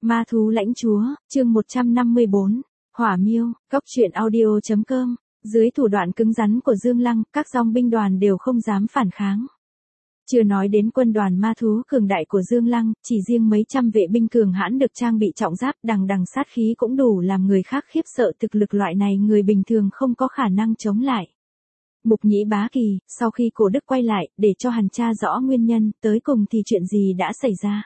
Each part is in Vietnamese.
Ma thú lãnh chúa, chương 154, Hỏa miêu, góc truyện audio.com. Dưới thủ đoạn cứng rắn của Dương Lăng, các dòng binh đoàn đều không dám phản kháng. Chưa nói đến quân đoàn ma thú cường đại của Dương Lăng, chỉ riêng mấy trăm vệ binh cường hãn được trang bị trọng giáp đằng đằng sát khí cũng đủ làm người khác khiếp sợ. Thực lực loại này người bình thường không có khả năng chống lại. Mục Nhĩ Bá Kỳ, sau khi Cổ Đức quay lại, để cho hắn tra rõ nguyên nhân, tới cùng thì chuyện gì đã xảy ra.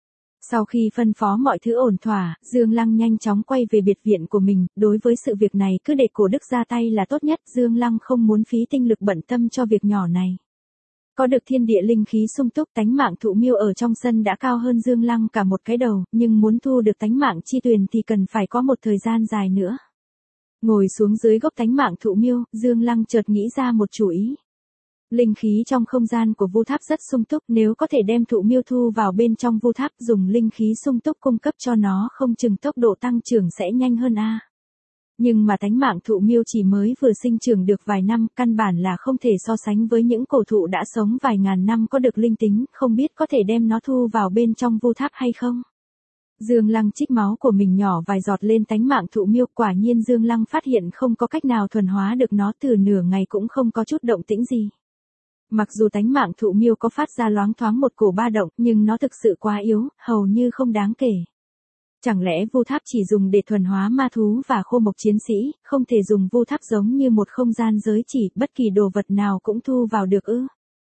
Sau khi phân phó mọi thứ ổn thỏa, Dương Lăng nhanh chóng quay về biệt viện của mình, đối với sự việc này cứ để Cổ Đức ra tay là tốt nhất, Dương Lăng không muốn phí tinh lực bận tâm cho việc nhỏ này. Có được thiên địa linh khí sung túc, tánh mạng thụ miêu ở trong sân đã cao hơn Dương Lăng cả một cái đầu, nhưng muốn thu được tánh mạng chi tuyền thì cần phải có một thời gian dài nữa. Ngồi xuống dưới gốc tánh mạng thụ miêu, Dương Lăng chợt nghĩ ra một chủ ý. Linh khí trong không gian của vu tháp rất sung túc, nếu có thể đem thụ miêu thu vào bên trong vu tháp, dùng linh khí sung túc cung cấp cho nó, không chừng tốc độ tăng trưởng sẽ nhanh hơn a. Nhưng mà tánh mạng thụ miêu chỉ mới vừa sinh trưởng được vài năm, căn bản là không thể so sánh với những cổ thụ đã sống vài ngàn năm có được linh tính, không biết có thể đem nó thu vào bên trong vu tháp hay không. Dương Lăng trích máu của mình nhỏ vài giọt lên tánh mạng thụ miêu, quả nhiên Dương Lăng phát hiện không có cách nào thuần hóa được nó, từ nửa ngày cũng không có chút động tĩnh gì. Mặc dù tánh mạng thụ miêu có phát ra loáng thoáng một cổ ba động, nhưng nó thực sự quá yếu, hầu như không đáng kể. Chẳng lẽ vu tháp chỉ dùng để thuần hóa ma thú và khô mộc chiến sĩ, không thể dùng vu tháp giống như một không gian giới chỉ, bất kỳ đồ vật nào cũng thu vào được ư?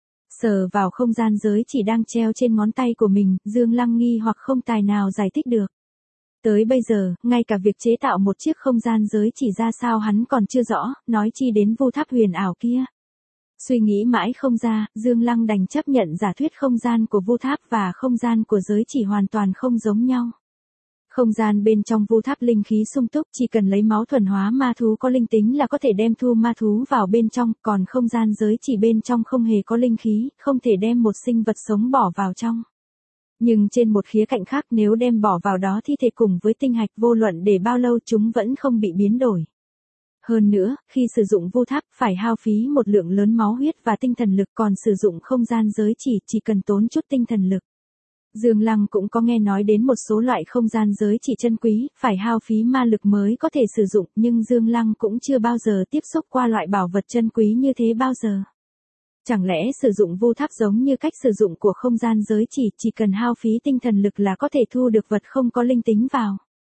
Sờ vào không gian giới chỉ đang treo trên ngón tay của mình, Dương Lăng nghi hoặc không tài nào giải thích được. Tới bây giờ, ngay cả việc chế tạo một chiếc không gian giới chỉ ra sao hắn còn chưa rõ, nói chi đến vu tháp huyền ảo kia. Suy nghĩ mãi không ra, Dương Lăng đành chấp nhận giả thuyết không gian của vu tháp và không gian của giới chỉ hoàn toàn không giống nhau. Không gian bên trong vu tháp linh khí sung túc, chỉ cần lấy máu thuần hóa ma thú có linh tính là có thể đem thu ma thú vào bên trong, còn không gian giới chỉ bên trong không hề có linh khí, không thể đem một sinh vật sống bỏ vào trong. Nhưng trên một khía cạnh khác, nếu đem bỏ vào đó thi thể cùng với tinh hạch, vô luận để bao lâu chúng vẫn không bị biến đổi. Hơn nữa, khi sử dụng vu tháp, phải hao phí một lượng lớn máu huyết và tinh thần lực, còn sử dụng không gian giới chỉ cần tốn chút tinh thần lực. Dương Lăng cũng có nghe nói đến một số loại không gian giới chỉ chân quý, phải hao phí ma lực mới có thể sử dụng, nhưng Dương Lăng cũng chưa bao giờ tiếp xúc qua loại bảo vật chân quý như thế bao giờ. Chẳng lẽ sử dụng vu tháp giống như cách sử dụng của không gian giới chỉ cần hao phí tinh thần lực là có thể thu được vật không có linh tính vào.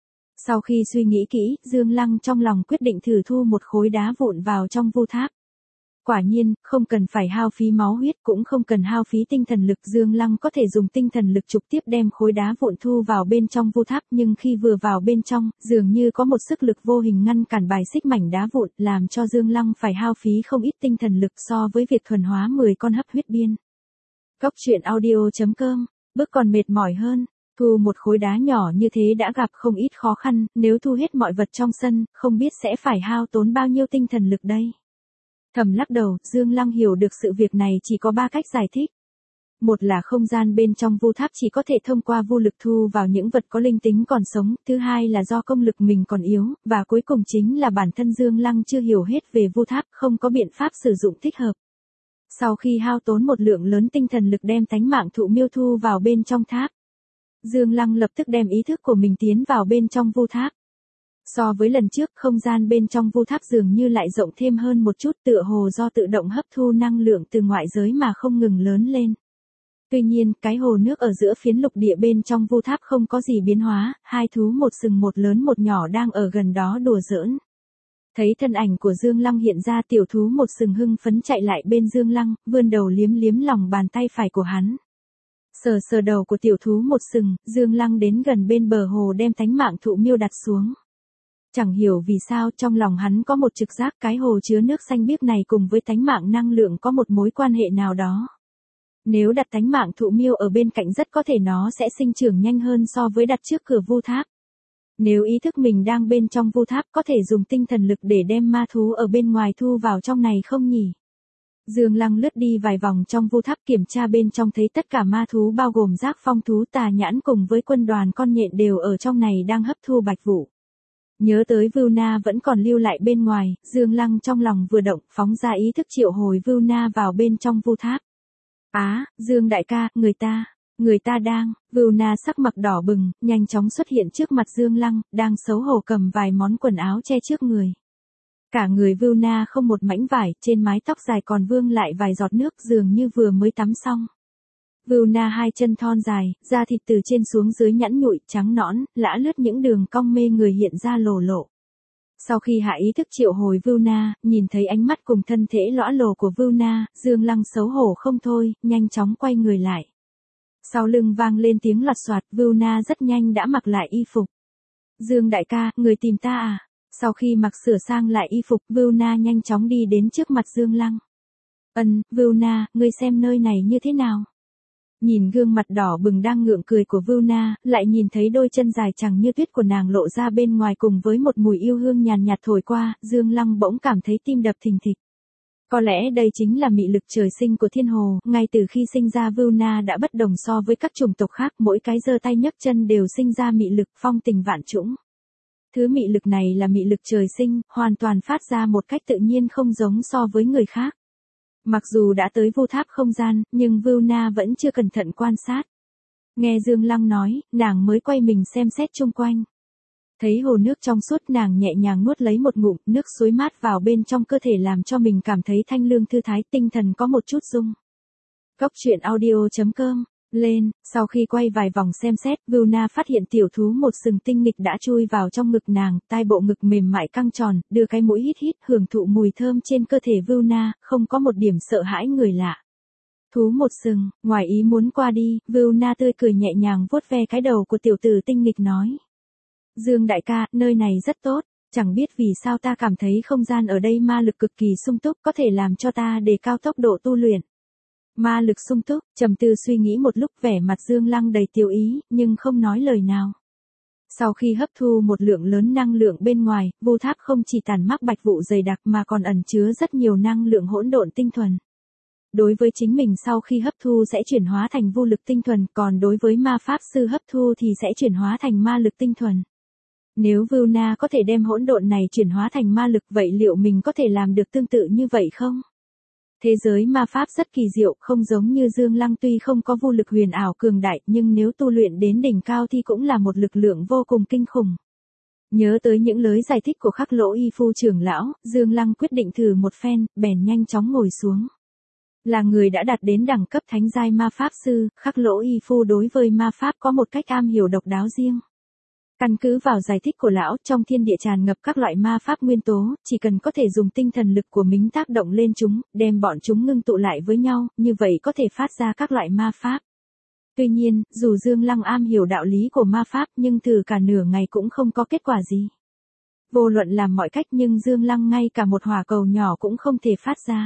Sau khi suy nghĩ kỹ, Dương Lăng trong lòng quyết định thử thu một khối đá vụn vào trong vu tháp. Quả nhiên, không cần phải hao phí máu huyết, cũng không cần hao phí tinh thần lực, Dương Lăng có thể dùng tinh thần lực trực tiếp đem khối đá vụn thu vào bên trong vu tháp, nhưng khi vừa vào bên trong, dường như có một sức lực vô hình ngăn cản bài xích mảnh đá vụn, làm cho Dương Lăng phải hao phí không ít tinh thần lực so với việc thuần hóa 10 con hấp huyết biên. Góc truyện audio.com, bước còn mệt mỏi hơn. Thu một khối đá nhỏ như thế đã gặp không ít khó khăn, nếu thu hết mọi vật trong sân, không biết sẽ phải hao tốn bao nhiêu tinh thần lực đây. Thầm lắc đầu, Dương Lăng hiểu được sự việc này chỉ có 3 cách giải thích. Một là không gian bên trong vu tháp chỉ có thể thông qua vu lực thu vào những vật có linh tính còn sống, thứ hai là do công lực mình còn yếu, và cuối cùng chính là bản thân Dương Lăng chưa hiểu hết về vu tháp, không có biện pháp sử dụng thích hợp. Sau khi hao tốn một lượng lớn tinh thần lực đem tánh mạng thụ miêu thu vào bên trong tháp, Dương Lăng lập tức đem ý thức của mình tiến vào bên trong vu tháp. So với lần trước, không gian bên trong vu tháp dường như lại rộng thêm hơn một chút, tựa hồ do tự động hấp thu năng lượng từ ngoại giới mà không ngừng lớn lên. Tuy nhiên, cái hồ nước ở giữa phiến lục địa bên trong vu tháp không có gì biến hóa, hai thú một sừng một lớn một nhỏ đang ở gần đó đùa giỡn. Thấy thân ảnh của Dương Lăng hiện ra, tiểu thú một sừng hưng phấn chạy lại bên Dương Lăng, vươn đầu liếm liếm lòng bàn tay phải của hắn. Sờ sờ đầu của tiểu thú một sừng, Dương Lăng đến gần bên bờ hồ đem tánh mạng thụ miêu đặt xuống. Chẳng hiểu vì sao trong lòng hắn có một trực giác cái hồ chứa nước xanh biếc này cùng với tánh mạng năng lượng có một mối quan hệ nào đó. Nếu đặt tánh mạng thụ miêu ở bên cạnh rất có thể nó sẽ sinh trưởng nhanh hơn so với đặt trước cửa vu tháp. Nếu ý thức mình đang bên trong vu tháp có thể dùng tinh thần lực để đem ma thú ở bên ngoài thu vào trong này không nhỉ? Dương Lăng lướt đi vài vòng trong vu tháp kiểm tra bên trong thấy tất cả ma thú bao gồm giác phong thú tà nhãn cùng với quân đoàn con nhện đều ở trong này đang hấp thu bạch vụ. Nhớ tới Vưu Na vẫn còn lưu lại bên ngoài, Dương Lăng trong lòng vừa động, phóng ra ý thức triệu hồi Vưu Na vào bên trong vu tháp. Dương đại ca, Người ta đang, Vưu Na sắc mặt đỏ bừng, nhanh chóng xuất hiện trước mặt Dương Lăng, đang xấu hổ cầm vài món quần áo che trước người. Cả người Vưu Na không một mảnh vải, trên mái tóc dài còn vương lại vài giọt nước dường như vừa mới tắm xong. Vưu Na hai chân thon dài, da thịt từ trên xuống dưới nhẵn nhụi, trắng nõn, lã lướt những đường cong mê người hiện ra lồ lộ. Sau khi hạ ý thức triệu hồi Vưu Na, nhìn thấy ánh mắt cùng thân thể lõa lồ của Vưu Na, Dương Lăng xấu hổ không thôi, nhanh chóng quay người lại. Sau lưng vang lên tiếng lọt xoạt, Vưu Na rất nhanh đã mặc lại y phục. Dương đại ca, người tìm ta à? Sau khi mặc sửa sang lại y phục, Vưu Na nhanh chóng đi đến trước mặt Dương Lăng. Vưu Na, ngươi xem nơi này như thế nào? Nhìn gương mặt đỏ bừng đang ngượng cười của Vưu Na, lại nhìn thấy đôi chân dài chẳng như tuyết của nàng lộ ra bên ngoài cùng với một mùi yêu hương nhàn nhạt thổi qua, Dương Lăng bỗng cảm thấy tim đập thình thịch. Có lẽ đây chính là mị lực trời sinh của thiên hồ, ngay từ khi sinh ra Vưu Na đã bất đồng so với các chủng tộc khác, mỗi cái giơ tay nhấc chân đều sinh ra mị lực phong tình vạn trũng. Thứ mị lực này là mị lực trời sinh, hoàn toàn phát ra một cách tự nhiên không giống so với người khác. Mặc dù đã tới Vu Tháp không gian, nhưng Vưu Na vẫn chưa cẩn thận quan sát. Nghe Dương Lăng nói, nàng mới quay mình xem xét chung quanh. Thấy hồ nước trong suốt, nàng nhẹ nhàng nuốt lấy một ngụm, nước suối mát vào bên trong cơ thể làm cho mình cảm thấy thanh lương thư thái, tinh thần có một chút rung. Cốc truyện audio.com lên, sau khi quay vài vòng xem xét, Vưu Na phát hiện tiểu thú một sừng tinh nghịch đã chui vào trong ngực nàng, tai bộ ngực mềm mại căng tròn, đưa cái mũi hít hít, hưởng thụ mùi thơm trên cơ thể Vưu Na, không có một điểm sợ hãi người lạ. Thú một sừng, ngoài ý muốn qua đi, Vưu Na tươi cười nhẹ nhàng vuốt ve cái đầu của tiểu tử tinh nghịch nói. Dương đại ca, nơi này rất tốt, chẳng biết vì sao ta cảm thấy không gian ở đây ma lực cực kỳ sung túc, có thể làm cho ta đề cao tốc độ tu luyện. Ma lực sung túc, trầm tư suy nghĩ một lúc, vẻ mặt Dương Lăng đầy tiêu ý, nhưng không nói lời nào. Sau khi hấp thu một lượng lớn năng lượng bên ngoài, Vu Tháp không chỉ tàn mắc bạch vụ dày đặc mà còn ẩn chứa rất nhiều năng lượng hỗn độn tinh thuần. Đối với chính mình sau khi hấp thu sẽ chuyển hóa thành vô lực tinh thuần, còn đối với ma pháp sư hấp thu thì sẽ chuyển hóa thành ma lực tinh thuần. Nếu Vưu Na có thể đem hỗn độn này chuyển hóa thành ma lực, vậy liệu mình có thể làm được tương tự như vậy không? Thế giới ma pháp rất kỳ diệu, không giống như Dương Lăng, tuy không có vô lực huyền ảo cường đại, nhưng nếu tu luyện đến đỉnh cao thì cũng là một lực lượng vô cùng kinh khủng. Nhớ tới những lời giải thích của Khắc Lỗ Y Phu trưởng lão, Dương Lăng quyết định thử một phen, bèn nhanh chóng ngồi xuống. Là người đã đạt đến đẳng cấp thánh giai ma pháp sư, Khắc Lỗ Y Phu đối với ma pháp có một cách am hiểu độc đáo riêng. Căn cứ vào giải thích của lão, trong thiên địa tràn ngập các loại ma pháp nguyên tố, chỉ cần có thể dùng tinh thần lực của mình tác động lên chúng, đem bọn chúng ngưng tụ lại với nhau, như vậy có thể phát ra các loại ma pháp. Tuy nhiên, dù Dương Lăng am hiểu đạo lý của ma pháp nhưng thử cả nửa ngày cũng không có kết quả gì. Vô luận làm mọi cách nhưng Dương Lăng ngay cả một hỏa cầu nhỏ cũng không thể phát ra.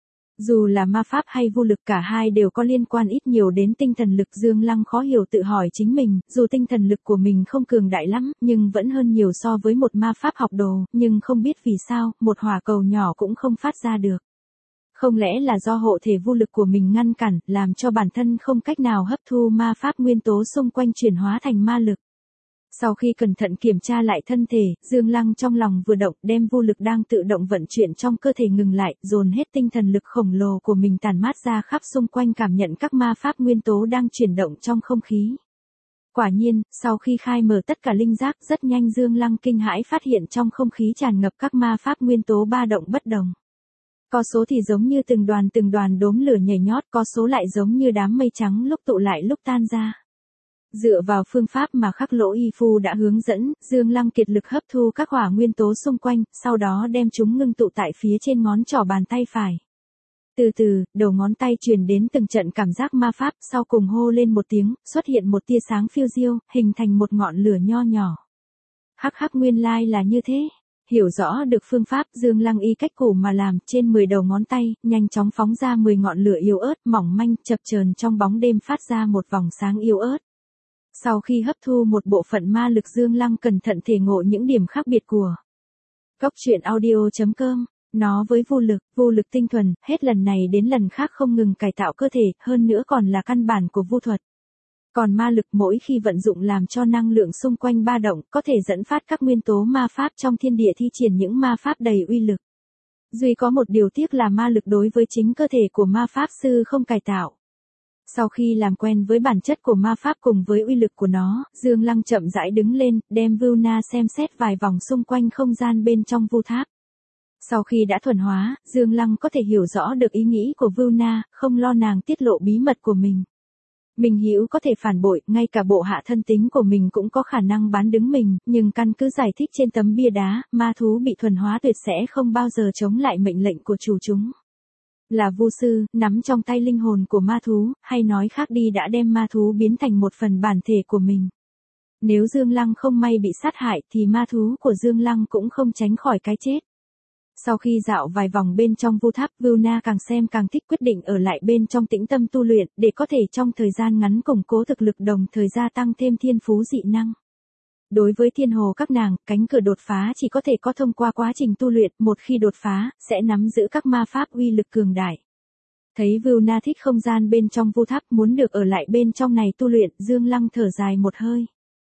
Dù là ma pháp hay vô lực, cả hai đều có liên quan ít nhiều đến tinh thần lực. Dương Lăng khó hiểu tự hỏi chính mình, dù tinh thần lực của mình không cường đại lắm, nhưng vẫn hơn nhiều so với một ma pháp học đồ, nhưng không biết vì sao, một hỏa cầu nhỏ cũng không phát ra được. Không lẽ là do hộ thể vô lực của mình ngăn cản, làm cho bản thân không cách nào hấp thu ma pháp nguyên tố xung quanh chuyển hóa thành ma lực. Sau khi cẩn thận kiểm tra lại thân thể, Dương Lăng trong lòng vừa động, đem vô lực đang tự động vận chuyển trong cơ thể ngừng lại, dồn hết tinh thần lực khổng lồ của mình tản mát ra khắp xung quanh, cảm nhận các ma pháp nguyên tố đang chuyển động trong không khí. Quả nhiên, sau khi khai mở tất cả linh giác, rất nhanh Dương Lăng kinh hãi phát hiện trong không khí tràn ngập các ma pháp nguyên tố ba động bất đồng. Có số thì giống như từng đoàn đốm lửa nhảy nhót, có số lại giống như đám mây trắng lúc tụ lại lúc tan ra. Dựa vào phương pháp mà Khắc Lỗ Y Phu đã hướng dẫn, Dương Lăng kiệt lực hấp thu các hỏa nguyên tố xung quanh, sau đó đem chúng ngưng tụ tại phía trên ngón trỏ bàn tay phải. Từ từ, đầu ngón tay truyền đến từng trận cảm giác ma pháp, sau cùng hô lên một tiếng, xuất hiện một tia sáng phiêu diêu, hình thành một ngọn lửa nho nhỏ. Hắc hắc, nguyên lai là như thế. Hiểu rõ được phương pháp, Dương Lăng y cách củ mà làm, trên 10 đầu ngón tay, nhanh chóng phóng ra 10 ngọn lửa yếu ớt, mỏng manh, chập chờn trong bóng đêm phát ra một vòng sáng yếu ớt. Sau khi hấp thu một bộ phận ma lực, Dương Lăng cẩn thận thể ngộ những điểm khác biệt của Cốc truyện audio.com. Nó với vô lực tinh thuần, hết lần này đến lần khác không ngừng cải tạo cơ thể, hơn nữa còn là căn bản của vu thuật. Còn ma lực mỗi khi vận dụng làm cho năng lượng xung quanh ba động, có thể dẫn phát các nguyên tố ma pháp trong thiên địa thi triển những ma pháp đầy uy lực. Duy có một điều tiếc là ma lực đối với chính cơ thể của ma pháp sư không cải tạo. Sau khi làm quen với bản chất của ma pháp cùng với uy lực của nó, Dương Lăng chậm rãi đứng lên, đem Vu Na xem xét vài vòng xung quanh không gian bên trong vu tháp. Sau khi đã thuần hóa, Dương Lăng có thể hiểu rõ được ý nghĩ của Vu Na, không lo nàng tiết lộ bí mật của mình. Minh Hữu có thể phản bội, ngay cả bộ hạ thân tín của mình cũng có khả năng bán đứng mình, nhưng căn cứ giải thích trên tấm bia đá, ma thú bị thuần hóa tuyệt sẽ không bao giờ chống lại mệnh lệnh của chủ chúng. Là vu sư, nắm trong tay linh hồn của ma thú, hay nói khác đi đã đem ma thú biến thành một phần bản thể của mình. Nếu Dương Lăng không may bị sát hại thì ma thú của Dương Lăng cũng không tránh khỏi cái chết. Sau khi dạo vài vòng bên trong vu tháp, Vu Na càng xem càng thích, quyết định ở lại bên trong tĩnh tâm tu luyện, để có thể trong thời gian ngắn củng cố thực lực đồng thời gia tăng thêm thiên phú dị năng. Đối với thiên hồ các nàng, cánh cửa đột phá chỉ có thể có thông qua quá trình tu luyện, một khi đột phá, sẽ nắm giữ các ma pháp uy lực cường đại. Thấy Vu Na thích không gian bên trong vu tháp, muốn được ở lại bên trong này tu luyện, Dương Lăng thở dài một hơi.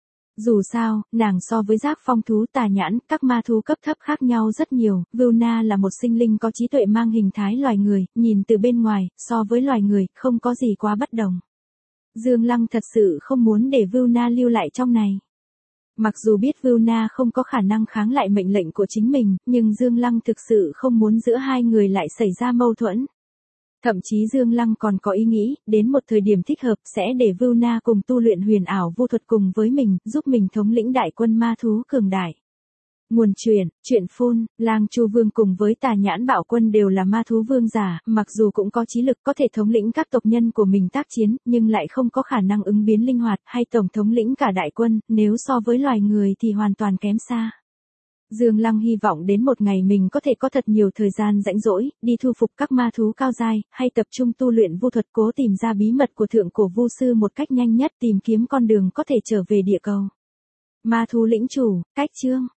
Dù sao, nàng so với Giác Phong thú Tà Nhãn, các ma thú cấp thấp khác nhau rất nhiều, Vu Na là một sinh linh có trí tuệ mang hình thái loài người, nhìn từ bên ngoài, so với loài người, không có gì quá bất đồng. Dương Lăng thật sự không muốn để Vu Na lưu lại trong này. Mặc dù biết Vu Na không có khả năng kháng lại mệnh lệnh của chính mình, nhưng Dương Lăng thực sự không muốn giữa hai người lại xảy ra mâu thuẫn. Thậm chí Dương Lăng còn có ý nghĩ, đến một thời điểm thích hợp sẽ để Vu Na cùng tu luyện huyền ảo vu thuật cùng với mình, giúp mình thống lĩnh đại quân ma thú cường đại. Nguồn truyện phun, Lang Chu Vương cùng với Tà Nhãn Bạo Quân đều là ma thú vương giả, mặc dù cũng có trí lực có thể thống lĩnh các tộc nhân của mình tác chiến, nhưng lại không có khả năng ứng biến linh hoạt hay tổng thống lĩnh cả đại quân, nếu so với loài người thì hoàn toàn kém xa. Dương Lăng hy vọng đến một ngày mình có thể có thật nhiều thời gian rãnh rỗi, đi thu phục các ma thú cao giai, hay tập trung tu luyện vu thuật, cố tìm ra bí mật của thượng cổ vu sư một cách nhanh nhất, tìm kiếm con đường có thể trở về địa cầu. Ma thú lĩnh chủ, cách chương.